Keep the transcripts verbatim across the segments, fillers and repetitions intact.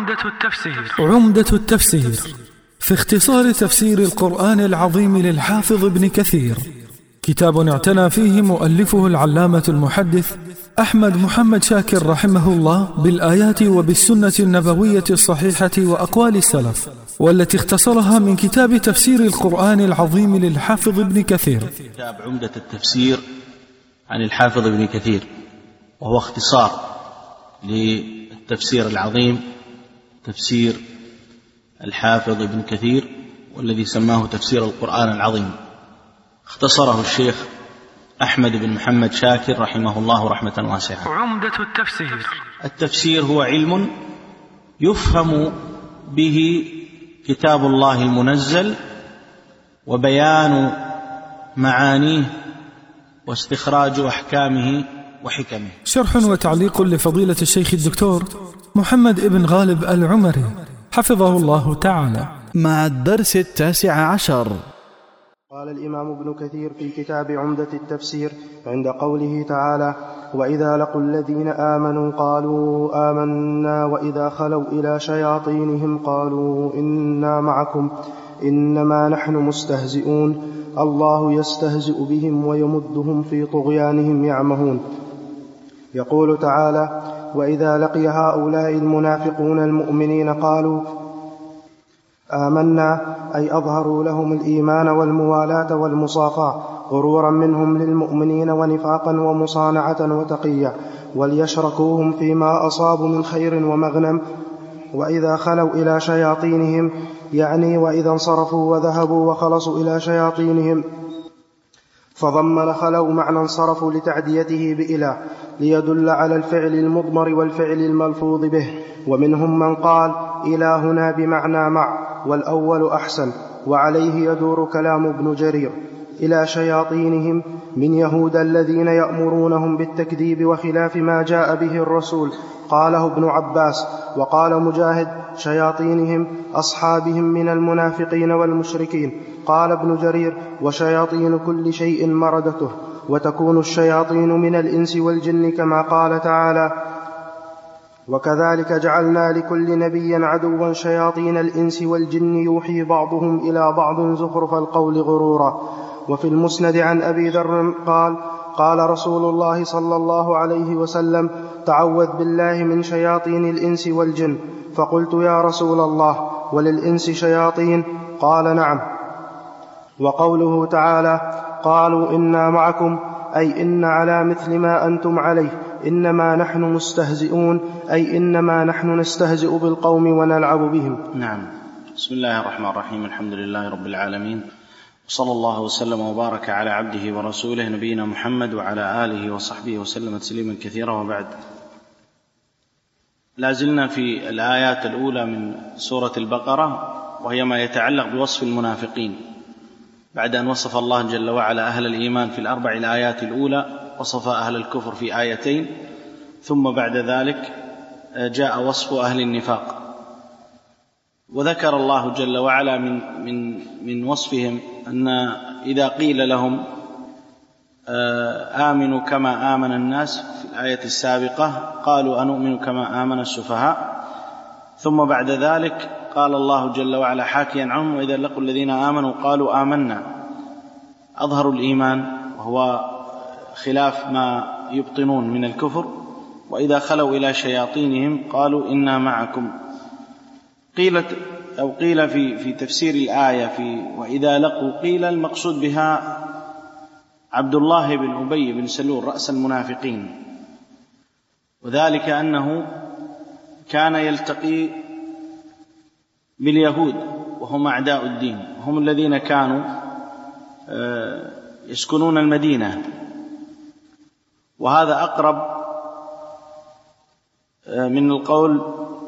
عمدة التفسير عمدة التفسير في اختصار تفسير القرآن العظيم للحافظ ابن كثير، كتاب اعتنى فيه مؤلفه العلامة المحدث أحمد محمد شاكر رحمه الله بالآيات وبالسنة النبوية الصحيحة وأقوال السلف، والتي اختصرها من كتاب تفسير القرآن العظيم للحافظ ابن كثير. كتاب عمدة التفسير عن الحافظ ابن كثير، وهو اختصار للتفسير العظيم تفسير الحافظ ابن كثير، والذي سماه تفسير القرآن العظيم. اختصره الشيخ أحمد بن محمد شاكر رحمه الله رحمة واسعة. عمدة التفسير التفسير هو علم يفهم به كتاب الله المنزل وبيان معانيه واستخراج أحكامه وحكمه. شرح وتعليق لفضيلة الشيخ الدكتور محمد ابن غالب العمري حفظه الله تعالى، مع الدرس التاسع عشر. قال الإمام ابن كثير في كتاب عمدة التفسير عند قوله تعالى: وإذا لقوا الذين آمنوا قالوا آمنا وإذا خلوا إلى شياطينهم قالوا إنا معكم إنما نحن مستهزئون الله يستهزئ بهم ويمدهم في طغيانهم يعمهون. يقول تعالى: وإذا لقي هؤلاء المنافقون المؤمنين قالوا آمنا، أي أظهروا لهم الإيمان والموالاة والمصافاة غرورا منهم للمؤمنين ونفاقا ومصانعة وتقية، وليشركوهم فيما أصابوا من خير ومغنم. وإذا خلوا إلى شياطينهم، يعني وإذا انصرفوا وذهبوا وخلصوا إلى شياطينهم، فضمن خلوا معنى انصرفوا لتعديته بإله ليدل على الفعل المضمر والفعل الملفوظ به. ومنهم من قال إلهنا بمعنى مع، والأول أحسن، وعليه يدور كلام ابن جرير. إلى شياطينهم من يهود الذين يأمرونهم بالتكذيب وخلاف ما جاء به الرسول، قاله ابن عباس. وقال مجاهد شياطينهم أصحابهم من المنافقين والمشركين. قال ابن جرير وشياطين كل شيء مردته، وتكون الشياطين من الإنس والجن كما قال تعالى: وكذلك جعلنا لكل نبي عدوا شياطين الإنس والجن يوحي بعضهم إلى بعض زخرف القول غرورا. وفي المسند عن أبي ذر قال: قال رسول الله صلى الله عليه وسلم: تعوذ بالله من شياطين الإنس والجن. فقلت يا رسول الله وللإنس شياطين؟ قال نعم. وقوله تعالى: قالوا إنا معكم، أي إن على مثل ما أنتم عليه، إنما نحن مستهزئون، أي إنما نحن نستهزئ بالقوم ونلعب بهم. نعم. بسم الله الرحمن الرحيم، الحمد لله رب العالمين، وصلى الله وسلم وبارك على عبده ورسوله نبينا محمد وعلى آله وصحبه وسلم تسليما كثيرا. وبعد، لازلنا في الآيات الأولى من سورة البقرة، وهي ما يتعلق بوصف المنافقين. بعد أن وصف الله جل وعلا أهل الإيمان في الأربع الآيات الأولى، وصف أهل الكفر في آيتين، ثم بعد ذلك جاء وصف أهل النفاق. وذكر الله جل وعلا من من من وصفهم أن إذا قيل لهم آمنوا كما آمن الناس في الآية السابقة قالوا أنؤمن كما آمن السفهاء. ثم بعد ذلك قال الله جل وعلا حاكيا عنهم: وإذا لقوا الذين آمنوا قالوا آمنا، أظهروا الإيمان وهو خلاف ما يبطنون من الكفر. وإذا خلوا إلى شياطينهم قالوا إنا معكم. قيلت أو قيل في في تفسير الآية في وإذا لقوا، قيل المقصود بها عبد الله بن أبي بن سلول رأس المنافقين، وذلك أنه كان يلتقي باليهود وهم أعداء الدين، هم الذين كانوا يسكنون المدينة. وهذا أقرب من القول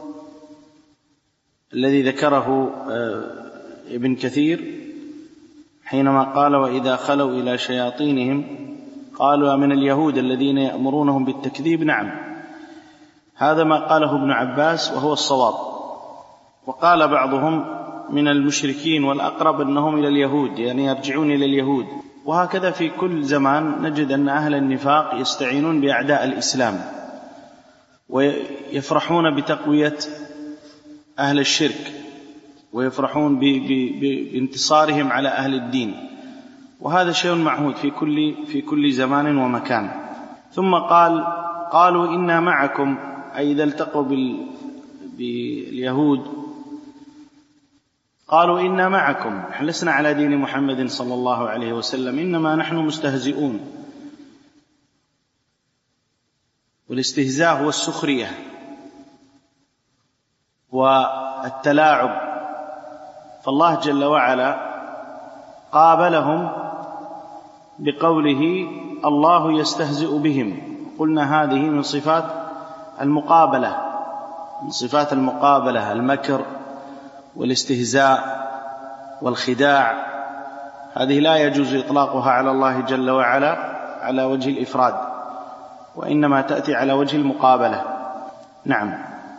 الذي ذكره ابن كثير حينما قال: وإذا خلوا إلى شياطينهم قالوا من اليهود الذين يأمرونهم بالتكذيب. نعم، هذا ما قاله ابن عباس وهو الصواب. وقال بعضهم من المشركين، والأقرب أنهم إلى اليهود، يعني يرجعون إلى اليهود. وهكذا في كل زمان نجد أن أهل النفاق يستعينون بأعداء الإسلام ويفرحون بتقوية أهل الشرك ويفرحون بانتصارهم على أهل الدين، وهذا شيء معهود في كل في كل زمان ومكان. ثم قال قالوا إنا معكم، أي إذا التقوا باليهود قالوا إنا معكم، لسنا على دين محمد صلى الله عليه وسلم، إنما نحن مستهزئون. والاستهزاء هو السخرية والتلاعب، فالله جل وعلا قابلهم بقوله الله يستهزئ بهم. قلنا هذه من صفات المقابلة، من صفات المقابلة المكر والاستهزاء والخداع، هذه لا يجوز إطلاقها على الله جل وعلا على وجه الإفراد، وإنما تأتي على وجه المقابلة. نعم.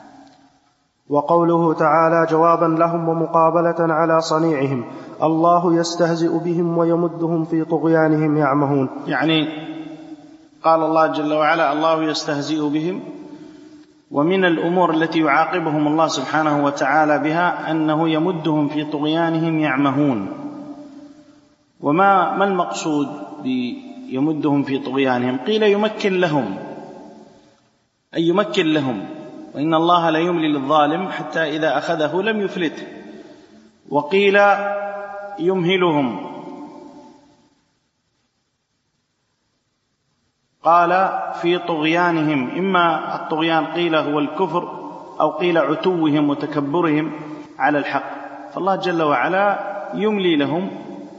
وقوله تعالى جوابا لهم ومقابلة على صنيعهم الله يستهزئ بهم ويمدهم في طغيانهم يعمهون، يعني قال الله جل وعلا الله يستهزئ بهم، ومن الأمور التي يعاقبهم الله سبحانه وتعالى بها أنه يمدهم في طغيانهم يعمهون. وما ما المقصود بيمدهم في طغيانهم؟ قيل يمكن لهم، أي يمكن لهم، وإن الله لا يملي للظالم حتى إذا أخذه لم يفلته. وقيل يمهلهم، قال في طغيانهم، إما الطغيان قيل هو الكفر أو قيل عتوهم وتكبرهم على الحق، فالله جل وعلا يملي لهم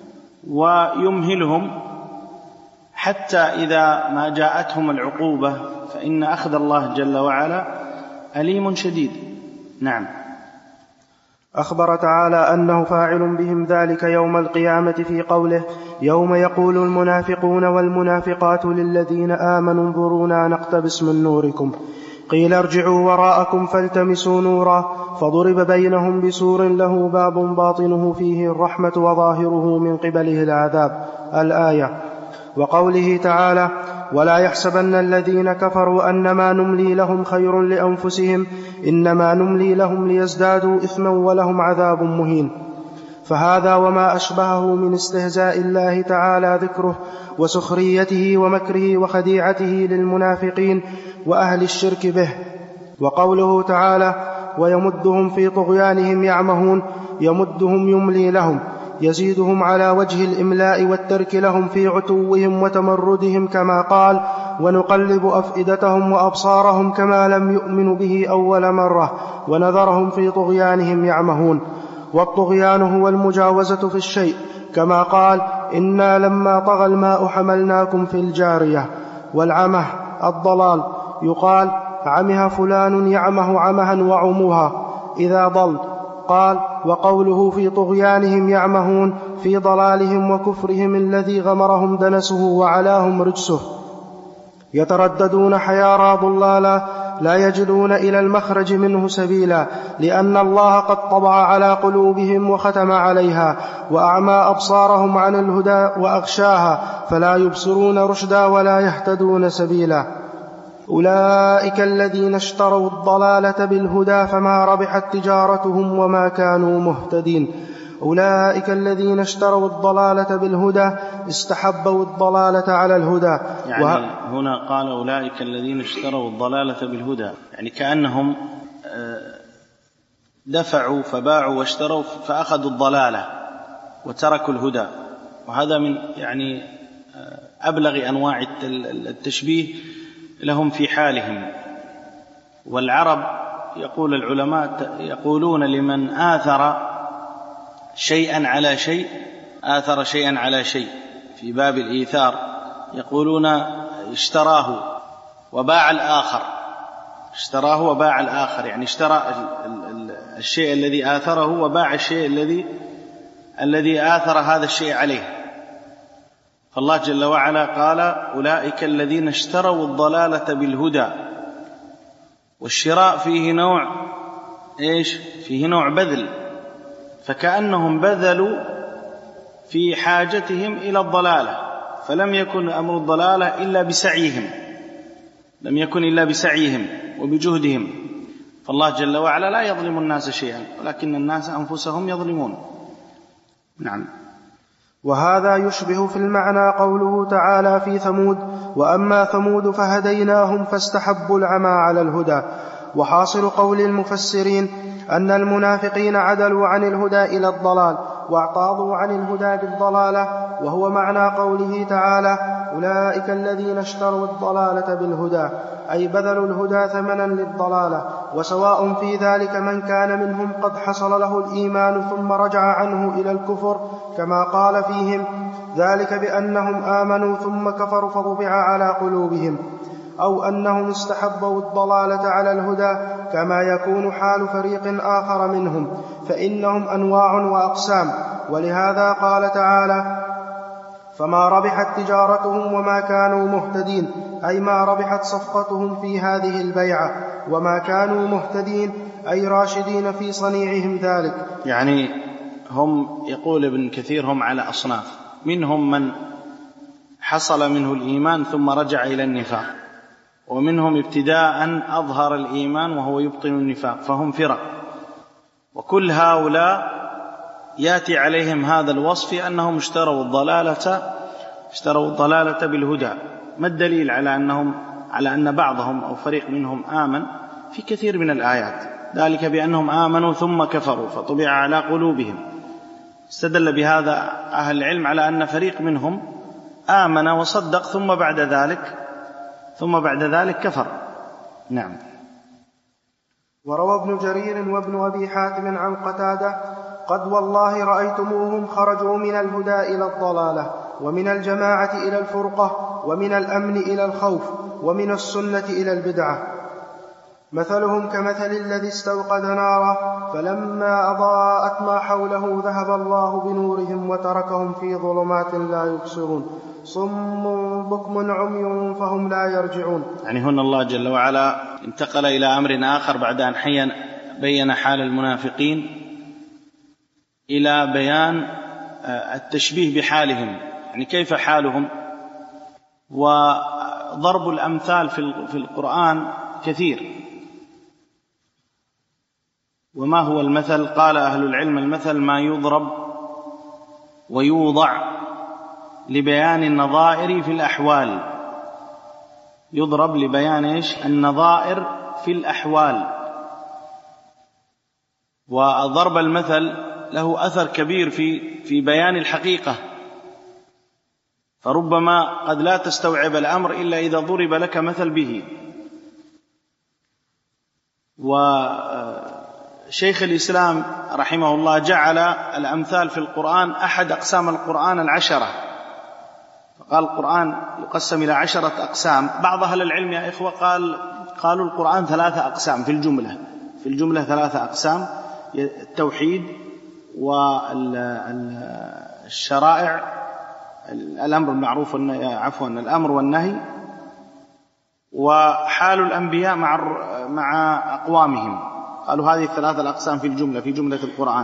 ويمهلهم حتى إذا ما جاءتهم العقوبة، فإن أخذ الله جل وعلا أليم شديد. نعم. أخبر تعالى أنه فاعل بهم ذلك يوم القيامة في قوله يوم يقول المنافقون والمنافقات للذين آمنوا انظرونا نقتبس من نوركم، قيل ارجعوا وراءكم فالتمسوا نورا، فضرب بينهم بسور له باب باطنه فيه الرحمة وظاهره من قبله العذاب، الآية. وقوله تعالى ولا يحسبن الذين كفروا أنما نملي لهم خير لأنفسهم إنما نملي لهم ليزدادوا إثما ولهم عذاب مهين. فهذا وما أشبهه من استهزاء الله تعالى ذكره وسخريته ومكره وخديعته للمنافقين وأهل الشرك به. وقوله تعالى ويمدهم في طغيانهم يعمهون، يمدهم يملي لهم، يزيدهم على وجه الإملاء والترك لهم في عتوهم وتمردهم، كما قال ونقلب أفئدتهم وأبصارهم كما لم يؤمنوا به أول مرة ونذرهم في طغيانهم يعمهون. والطغيان هو المجاوزة في الشيء، كما قال إنا لما طغى الماء حملناكم في الجارية. والعمه الضلال، يقال عمها فلان يعمه عمها وعموها إذا ضل. قال وقوله في طغيانهم يعمهون في ضلالهم وكفرهم الذي غمرهم دنسه وعلاهم رجسه، يترددون حيارى ضلالا لا يجدون إلى المخرج منه سبيلا، لأن الله قد طبع على قلوبهم وختم عليها وأعمى أبصارهم عن الهدى وأغشاها فلا يبصرون رشدا ولا يهتدون سبيلا. أولئك الذين اشتروا الضلالة بالهدى فما ربحت تجارتهم وما كانوا مهتدين. أولئك الذين اشتروا الضلالة بالهدى استحبوا الضلالة على الهدى. يعني وه... هنا قال أولئك الذين اشتروا الضلالة بالهدى، يعني كأنهم دفعوا فباعوا واشتروا فأخذوا الضلالة وتركوا الهدى، وهذا من يعني أبلغ أنواع التشبيه لهم في حالهم. والعرب يقول العلماء يقولون لمن آثر شيئا على شيء آثر شيئا على شيء، في باب الإيثار يقولون اشتراه وباع الآخر، اشتراه وباع الآخر، يعني اشترى الشيء الذي آثره وباع الشيء الذي الذي آثر هذا الشيء عليه. فالله جل وعلا قال أولئك الذين اشتروا الضلالة بالهدى، والشراء فيه نوع إيش؟ فيه نوع بذل، فكأنهم بذلوا في حاجتهم إلى الضلالة، فلم يكن أمر الضلالة إلا بسعيهم، لم يكن إلا بسعيهم وبجهدهم. فالله جل وعلا لا يظلم الناس شيئا، ولكن الناس أنفسهم يظلمون. نعم. وهذا يشبه في المعنى قوله تعالى في ثمود: وأما ثمود فهديناهم فاستحبوا العمى على الهدى. وحاصل قول المفسرين أن المنافقين عدلوا عن الهدى إلى الضلال واعتاضوا عن الهدى بالضلالة، وهو معنى قوله تعالى: أولئك الذين اشتروا الضلالة بالهدى، أي بذلوا الهدى ثمنا للضلالة. وسواء في ذلك من كان منهم قد حصل له الإيمان ثم رجع عنه إلى الكفر كما قال فيهم: ذلك بأنهم آمنوا ثم كفروا فطبع على قلوبهم، أو أنهم استحبوا الضلالة على الهدى كما يكون حال فريق آخر منهم، فإنهم أنواع وأقسام. ولهذا قال تعالى: فما ربحت تجارتهم وما كانوا مهتدين، أي ما ربحت صفقتهم في هذه البيعة، وما كانوا مهتدين أي راشدين في صنيعهم ذلك. يعني هم، يقول ابن كثير، هم على أصناف: منهم من حصل منه الإيمان ثم رجع إلى النفاق، ومنهم ابتداء أظهر الإيمان وهو يبطن النفاق، فهم فرق. وكل هؤلاء يأتي عليهم هذا الوصف أنهم اشتروا الضلالة اشتروا الضلالة بالهدى. ما الدليل على أنهم على أن بعضهم أو فريق منهم آمن؟ في كثير من الآيات، ذلك بأنهم آمنوا ثم كفروا فطبع على قلوبهم. استدل بهذا أهل العلم على أن فريق منهم آمن وصدق ثم بعد ذلك ثم بعد ذلك كفر. نعم. وروى ابن جرير وابن أبي حاتم عن قتادة: قد والله رأيتموهم خرجوا من الهدى إلى الضلالة، ومن الجماعة إلى الفرقة، ومن الأمن إلى الخوف، ومن السنة إلى البدعة. مثلهم كمثل الذي استوقد نارا فلما أضاءت ما حوله ذهب الله بنورهم وتركهم في ظلمات لا يبصرون، صم بكم عمي فهم لا يرجعون. يعني هنا الله جل وعلا انتقل إلى أمر آخر بعد أن حين بين حال المنافقين إلى بيان التشبيه بحالهم، يعني كيف حالهم. وضرب الأمثال في القرآن كثير. وما هو المثل؟ قال أهل العلم: المثل ما يضرب ويوضع لبيان النظائر في الأحوال. يضرب لبيان إيش؟ النظائر في الأحوال. وضرب المثل له أثر كبير في في بيان الحقيقة، فربما قد لا تستوعب الأمر إلا إذا ضرب لك مثل به. وشيخ الإسلام رحمه الله جعل الأمثال في القرآن أحد أقسام القرآن العشرة، فقال القرآن يقسم إلى عشرة أقسام. بعض أهل العلم يا إخوة قال قالوا القرآن ثلاثة أقسام في الجملة في الجملة ثلاثة أقسام: التوحيد والشرائع، الأمر بالمعروف عفوا الأمر والنهي، وحال الأنبياء مع مع أقوامهم. قالوا هذه الثلاثة الأقسام في الجملة في جملة القرآن.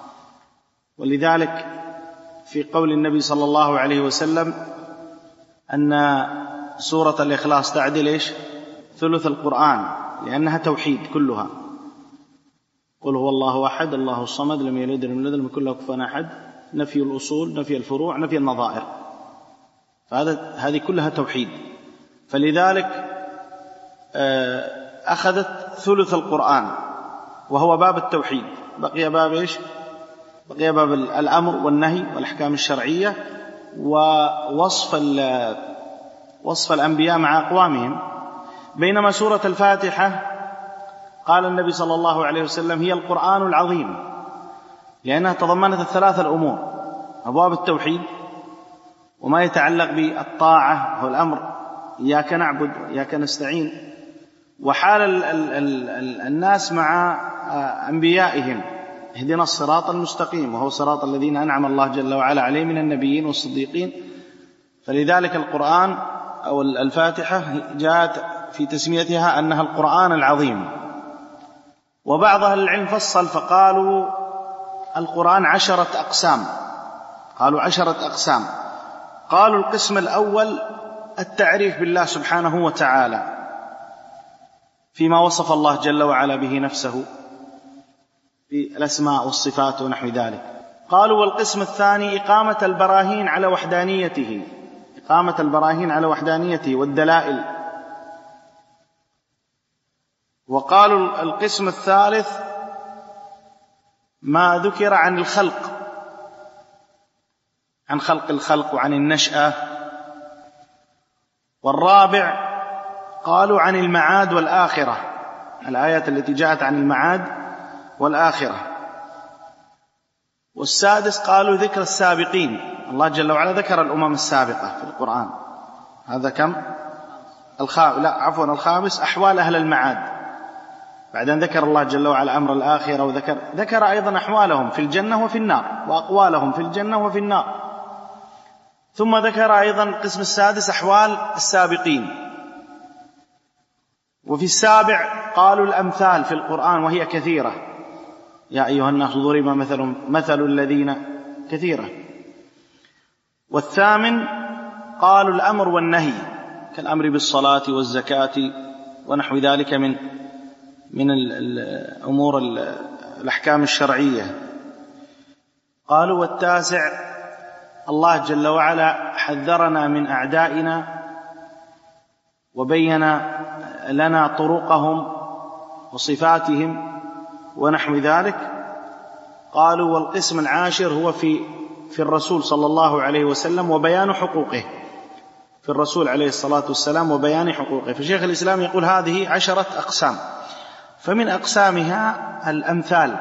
ولذلك في قول النبي صلى الله عليه وسلم أن سورة الإخلاص تعدل إيش؟ ثلث القرآن، لأنها توحيد كلها. قل هو الله أحد الله الصمد لم يلد ولم يولد ولم يكن له كفوا أحد، نفي الأصول، نفي الفروع، نفي النظائر، فهذا هذه كلها توحيد. فلذلك أخذت ثلث القرآن وهو باب التوحيد. بقي باب إيش؟ بقي باب الأمر والنهي والأحكام الشرعية ووصف وصف الأنبياء مع أقوامهم. بينما سورة الفاتحة قال النبي صلى الله عليه وسلم هي القرآن العظيم، لأنها تضمنت الثلاثة الأمور: أبواب التوحيد، وما يتعلق بالطاعة والأمر إياك نعبد وإياك نستعين، وحال ال ال ال الناس مع أنبيائهم: اهدنا الصراط المستقيم، وهو صراط الذين أنعم الله جل وعلا عليهم من النبيين والصديقين. فلذلك القرآن أو الفاتحة جاءت في تسميتها أنها القرآن العظيم. وبعض أهل العلم فصل فقالوا القرآن عشرة أقسام. قالوا عشرة أقسام. قالوا القسم الأول التعريف بالله سبحانه وتعالى، فيما وصف الله جل وعلا به نفسه في الأسماء والصفات ونحو ذلك. قالوا والقسم الثاني إقامة البراهين على وحدانيته، إقامة البراهين على وحدانيته والدلائل. وقالوا القسم الثالث ما ذكر عن الخلق، عن خلق الخلق وعن النشأة. والرابع قالوا عن المعاد والآخرة، الآيات التي جاءت عن المعاد والآخرة. والسادس قالوا ذكر السابقين، الله جل وعلا ذكر الأمم السابقة في القرآن. هذا كم؟ الخامس، لا عفوا الخامس أحوال أهل المعاد. بعدين ذكر الله جل وعلا أمر الآخرة، وذكر ذكر أيضا أحوالهم في الجنة وفي النار، وأقوالهم في الجنة وفي النار. ثم ذكر أيضا القسم السادس أحوال السابقين. وفي السابع قالوا الأمثال في القرآن وهي كثيرة، يا أيها الناس ضرب مثل مثل الذين كثيرة. والثامن قالوا الأمر والنهي كالأمر بالصلاة والزكاة ونحو ذلك من من الأمور الأحكام الشرعية. قالوا والتاسع الله جل وعلا حذرنا من أعدائنا وبين لنا طرقهم وصفاتهم ونحو ذلك. قالوا والقسم العاشر هو في في الرسول صلى الله عليه وسلم وبيان حقوقه، في الرسول عليه الصلاة والسلام وبيان حقوقه. فشيخ الإسلام يقول هذه عشرة أقسام، فمن أقسامها الأمثال،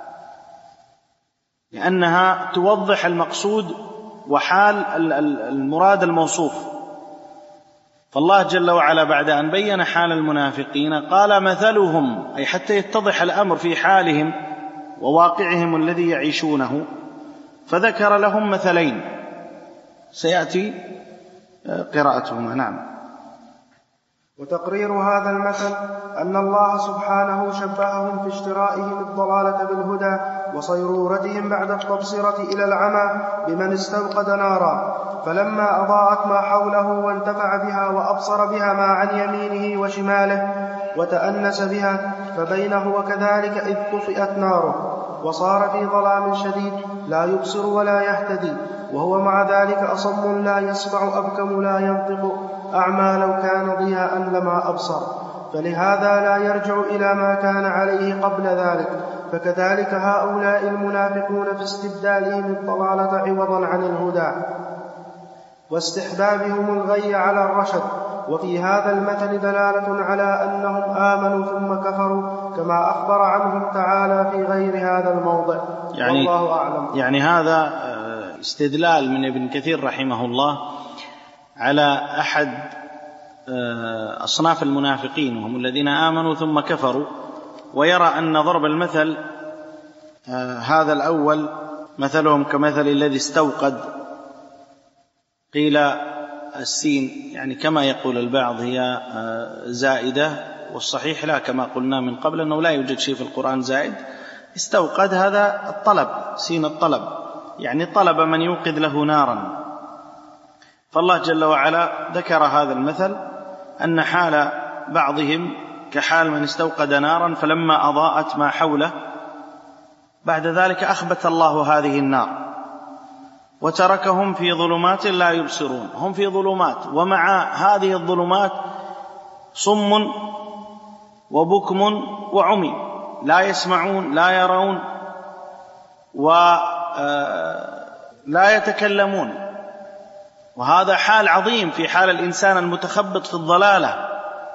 لأنها توضح المقصود وحال المراد الموصوف. فالله جل وعلا بعد أن بين حال المنافقين قال مثلهم، أي حتى يتضح الأمر في حالهم وواقعهم الذي يعيشونه، فذكر لهم مثلين سيأتي قراءتهما. نعم. وتقرير هذا المثل أن الله سبحانه شبههم في اشترائهم الضلالة بالهدى وصيرورتهم بعد التبصرة إلى العمى بمن استوقد نارا، فلما أضاءت ما حوله وانتفع بها وأبصر بها ما عن يمينه وشماله وتأنس بها، فبينه وكذلك إذ طفئت ناره وصار في ظلام شديد لا يبصر ولا يهتدي، وهو مع ذلك أصم لا يسمع أبكم لا ينطق أعمى لو كان ضياء لما أبصر، فلهذا لا يرجع إلى ما كان عليه قبل ذلك. فكذلك هؤلاء المنافقون في استبدالهم الضلالة عوضا عن الهدى واستحبابهم الغي على الرشد. وفي هذا المثل دلالة على أنهم آمنوا ثم كفروا كما أخبر عنهم تعالى في غير هذا الموضع. يعني والله أعلم. يعني هذا استدلال من ابن كثير رحمه الله على أحد أصناف المنافقين، وهم الذين آمنوا ثم كفروا، ويرى أن ضرب المثل هذا الأول مثلهم كمثل الذي استوقد. قيل السين يعني كما يقول البعض هي زائدة، والصحيح لا، كما قلنا من قبل أنه لا يوجد شيء في القرآن زائد. استوقد هذا الطلب، سين الطلب، يعني طلب من يوقد له نارا. فالله جل وعلا ذكر هذا المثل أن حال بعضهم كحال من استوقد نارا فلما أضاءت ما حوله، بعد ذلك أخبت الله هذه النار وتركهم في ظلمات لا يبصرون. هم في ظلمات، ومع هذه الظلمات صم وبكم وعمي، لا يسمعون لا يرون ولا يتكلمون. وهذا حال عظيم في حال الإنسان المتخبط في الضلالة.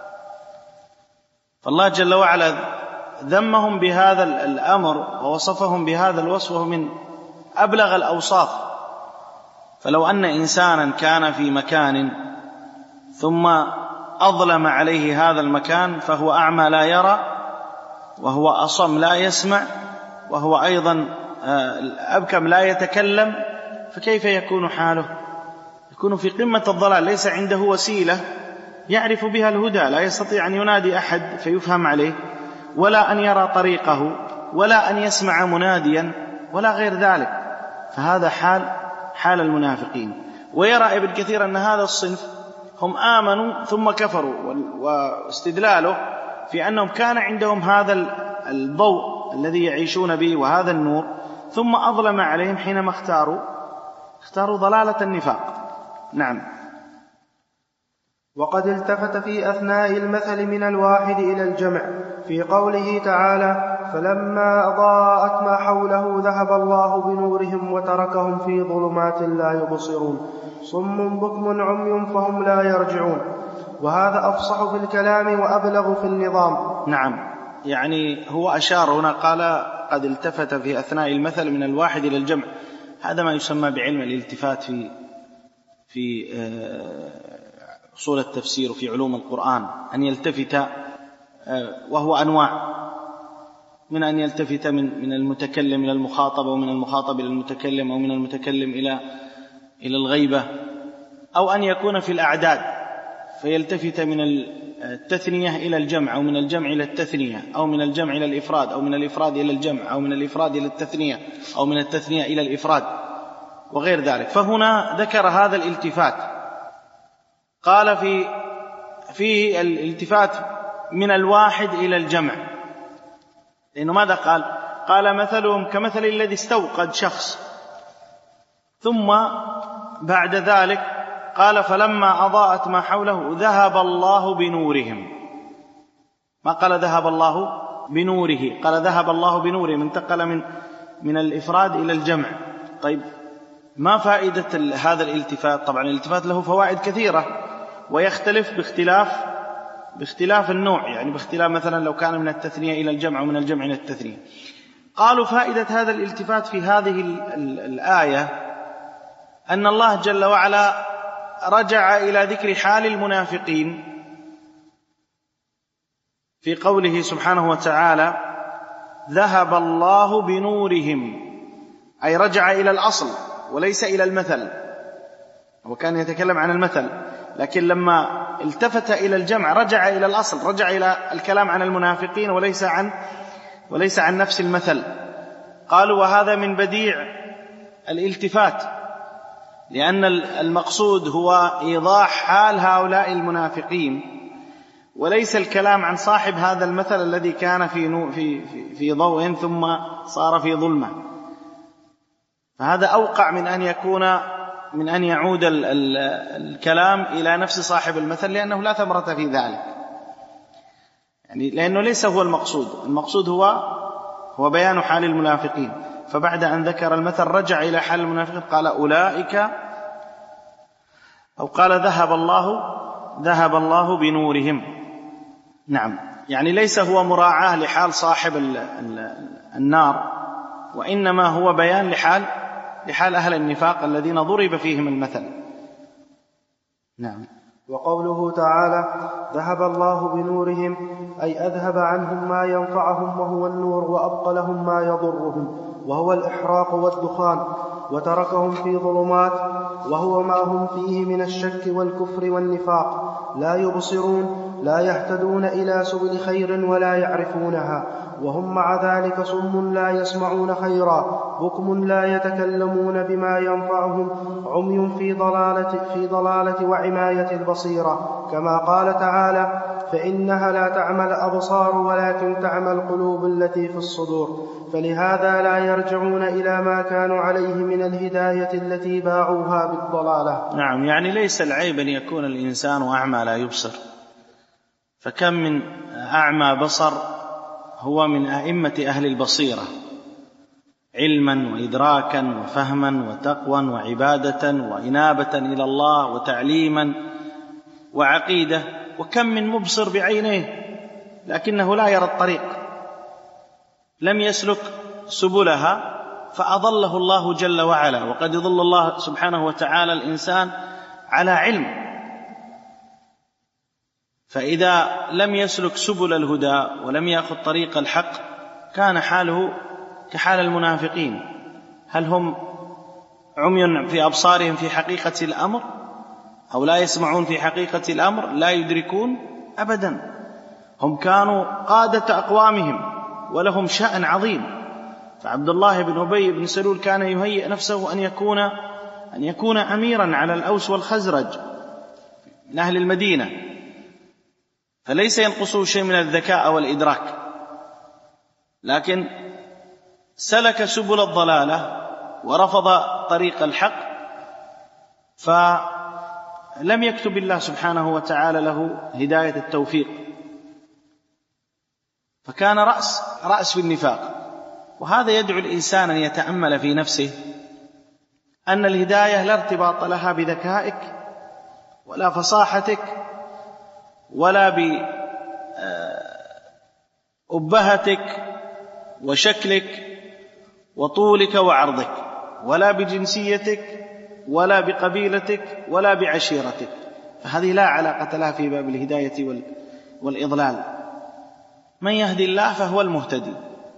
فالله جل وعلا ذمهم بهذا الأمر ووصفهم بهذا الوصف من أبلغ الأوصاف. فلو أن إنسانا كان في مكان ثم أظلم عليه هذا المكان فهو أعمى لا يرى، وهو أصم لا يسمع، وهو أيضا أبكم لا يتكلم، فكيف يكون حاله؟ يكون في قمة الضلال، ليس عنده وسيلة يعرف بها الهدى، لا يستطيع أن ينادي أحد فيفهم عليه، ولا أن يرى طريقه، ولا أن يسمع مناديا، ولا غير ذلك. فهذا حال حال المنافقين. ويرى ابن كثير أن هذا الصنف هم آمنوا ثم كفروا، واستدلاله في أنهم كان عندهم هذا الضوء الذي يعيشون به وهذا النور، ثم أظلم عليهم حينما اختاروا اختاروا ضلالة النفاق. نعم. وقد التفت في أثناء المثل من الواحد إلى الجمع في قوله تعالى: فلما أضاءت ما حوله ذهب الله بنورهم وتركهم في ظلمات لا يبصرون صم بكم عمي فهم لا يرجعون. وهذا أفصح في الكلام وأبلغ في النظام. نعم، يعني هو أشار هنا قال قد التفت في أثناء المثل من الواحد إلى الجمع. هذا ما يسمى بعلم الالتفات في في أصول التفسير وفي علوم القرآن، أن يلتفت، وهو أنواع، من أن يلتفت من من المتكلم إلى المخاطب، ومن المخاطب إلى المتكلم، أو من المتكلم إلى إلى الغيبة، أو أن يكون في الأعداد فيلتفت من التثنية إلى الجمع، أو من الجمع إلى التثنية، أو من الجمع إلى الإفراد، أو من الإفراد إلى الجمع، أو من الإفراد إلى التثنية، أو من التثنية إلى الإفراد وغير ذلك. فهنا ذكر هذا الالتفات، قال في فيه الالتفات من الواحد إلى الجمع، لأنه ماذا قال؟ قال مثلهم كمثل الذي استوقد شخص، ثم بعد ذلك قال فلما أضاءت ما حوله ذهب الله بنورهم. ما قال ذهب الله بنوره، قال ذهب الله بنورهم، انتقل من من الإفراد إلى الجمع. طيب، ما فائدة هذا الالتفات؟ طبعا الالتفات له فوائد كثيرة، ويختلف باختلاف باختلاف النوع، يعني باختلاف مثلا لو كان من التثنية إلى الجمع ومن الجمع إلى التثنية. قالوا فائدة هذا الالتفات في هذه الآية أن الله جل وعلا رجع إلى ذكر حال المنافقين في قوله سبحانه وتعالى ذهب الله بنورهم، أي رجع إلى الأصل وليس إلى المثل. هو كان يتكلم عن المثل، لكن لما التفت إلى الجمع رجع إلى الأصل، رجع إلى الكلام عن المنافقين وليس عن وليس عن نفس المثل. قالوا وهذا من بديع الالتفات، لأن المقصود هو إيضاح حال هؤلاء المنافقين، وليس الكلام عن صاحب هذا المثل الذي كان في في في ضوء ثم صار في ظلمة. فهذا أوقع من أن يكون من أن يعود الكلام إلى نفس صاحب المثل، لأنه لا ثمرة في ذلك، يعني لأنه ليس هو المقصود. المقصود هو هو بيان حال المنافقين. فبعد أن ذكر المثل رجع إلى حال المنافقين، قال أولئك، أو قال ذهب الله ذهب الله بنورهم. نعم، يعني ليس هو مراعاة لحال صاحب النار، وإنما هو بيان لحال لحال أهل النفاق الذين ضرب فيهم المثل. نعم. وقوله تعالى ذهب الله بنورهم أي أذهب عنهم ما ينفعهم وهو النور، وأبقى لهم ما يضرهم وهو الإحراق والدخان، وتركهم في ظلمات وهو ما هم فيه من الشك والكفر والنفاق، لا يبصرون، لا يهتدون إلى سبل خير ولا يعرفونها، وهم مع ذلك صم لا يسمعون خيرا، بكم لا يتكلمون بما ينفعهم، عمي في ضلالة, في ضلالة وعماية البصيرة، كما قال تعالى فإنها لا تعمى الأبصار ولكن تعمى القلوب التي في الصدور، فلهذا لا يرجعون إلى ما كانوا عليه من الهداية التي باعوها بالضلالة. نعم، يعني ليس العيب أن يكون الإنسان أعمى لا يبصر، فكم من أعمى بصر هو من أئمة أهل البصيرة علما وإدراكا وفهما وتقوى وعبادة وإنابة إلى الله وتعليما وعقيدة، وكم من مبصر بعينيه لكنه لا يرى الطريق، لم يسلك سبلها فأضله الله جل وعلا. وقد يضل الله سبحانه وتعالى الإنسان على علم، فإذا لم يسلك سبل الهدى ولم يأخذ طريق الحق كان حاله كحال المنافقين. هل هم عمي في أبصارهم في حقيقة الأمر، أو لا يسمعون في حقيقة الأمر، لا يدركون أبدا. هم كانوا قادة أقوامهم ولهم شأن عظيم. فعبد الله بن أبي بن سلول كان يهيئ نفسه أن يكون أن يكون أميرا على الأوس والخزرج من أهل المدينة، فليس ينقصه شيء من الذكاء والإدراك، لكن سلك سبل الضلالة ورفض طريق الحق، فلم يكتب الله سبحانه وتعالى له هداية التوفيق، فكان رأس رأس في النفاق. وهذا يدعو الإنسان أن يتأمل في نفسه أن الهداية لا ارتباط لها بذكائك ولا فصاحتك ولا بأبهتك وشكلك وطولك وعرضك، ولا بجنسيتك ولا بقبيلتك ولا بعشيرتك، فهذه لا علاقة لها في باب الهداية والإضلال. من يهدي الله فهو المهتدي،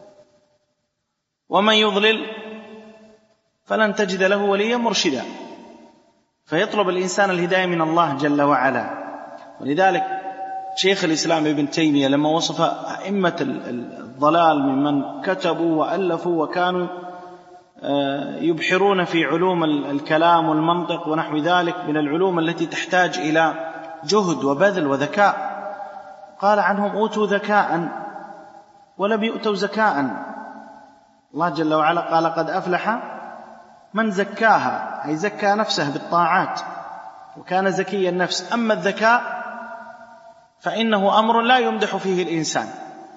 ومن يضلل فلن تجد له وليا مرشدا. فيطلب الإنسان الهداية من الله جل وعلا. ولذلك شيخ الإسلام ابن تيمية لما وصف أئمة الضلال ممن كتبوا وألفوا وكانوا يبحرون في علوم الكلام والمنطق ونحو ذلك من العلوم التي تحتاج إلى جهد وبذل وذكاء، قال عنهم أوتوا ذكاء ولم يؤتوا زكاء. الله جل وعلا قال قد أفلح من زكاها، أي زكى نفسه بالطاعات وكان زكي النفس. أما الذكاء فإنه أمر لا يمدح فيه الإنسان،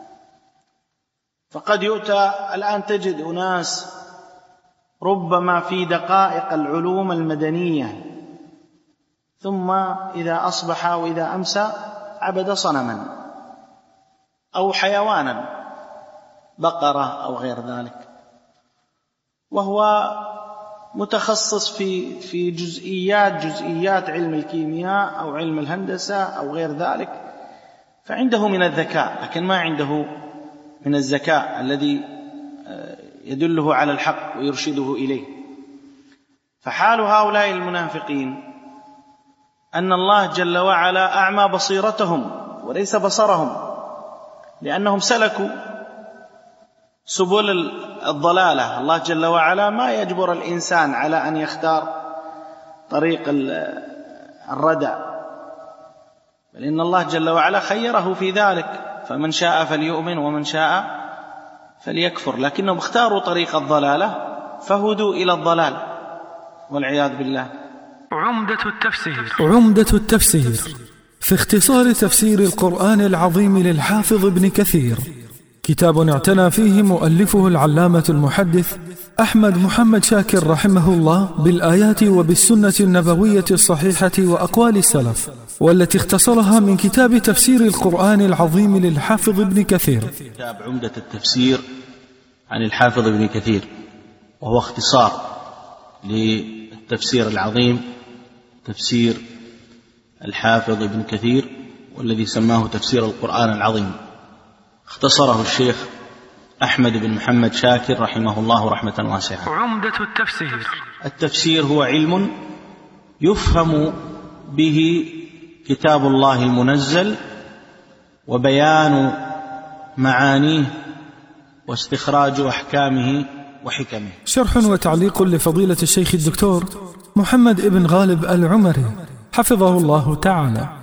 فقد يؤتى الآن تجد أناس ربما في دقائق العلوم المدنية، ثم إذا أصبح وإذا أمسى عبد صنما أو حيوانا، بقرة أو غير ذلك، وهو متخصص في في جزئيات جزئيات علم الكيمياء أو علم الهندسة أو غير ذلك، فعنده من الذكاء لكن ما عنده من الذكاء الذي يدله على الحق ويرشده إليه. فحال هؤلاء المنافقين أن الله جل وعلا أعمى بصيرتهم وليس بصرهم، لأنهم سلكوا سبل الضلالة. الله جل وعلا ما يجبر الإنسان على أن يختار طريق الردى، بل إن الله جل وعلا خيره في ذلك، فمن شاء فليؤمن ومن شاء فليكفر، لكنهم اختاروا طريق الضلالة فهدوا إلى الضلال والعياذ بالله. عمدة التفسير عمدة التفسير في اختصار تفسير القرآن العظيم للحافظ ابن كثير، كتاب اعتنى فيه مؤلفه العلامة المحدث أحمد محمد شاكر رحمه الله بالآيات وبالسنة النبوية الصحيحة وأقوال السلف، والتي اختصرها من كتاب تفسير القرآن العظيم للحافظ ابن كثير. كتاب عمدة التفسير عن الحافظ ابن كثير، وهو اختصار للتفسير العظيم تفسير الحافظ ابن كثير، والذي سماه تفسير القرآن العظيم. اختصره الشيخ أحمد بن محمد شاكر رحمه الله رحمة واسعة. عمدة التفسير التفسير هو علم يفهم به كتاب الله المنزل وبيان معانيه واستخراج أحكامه وحكمه. شرح وتعليق لفضيلة الشيخ الدكتور محمد ابن غالب العمري حفظه الله تعالى.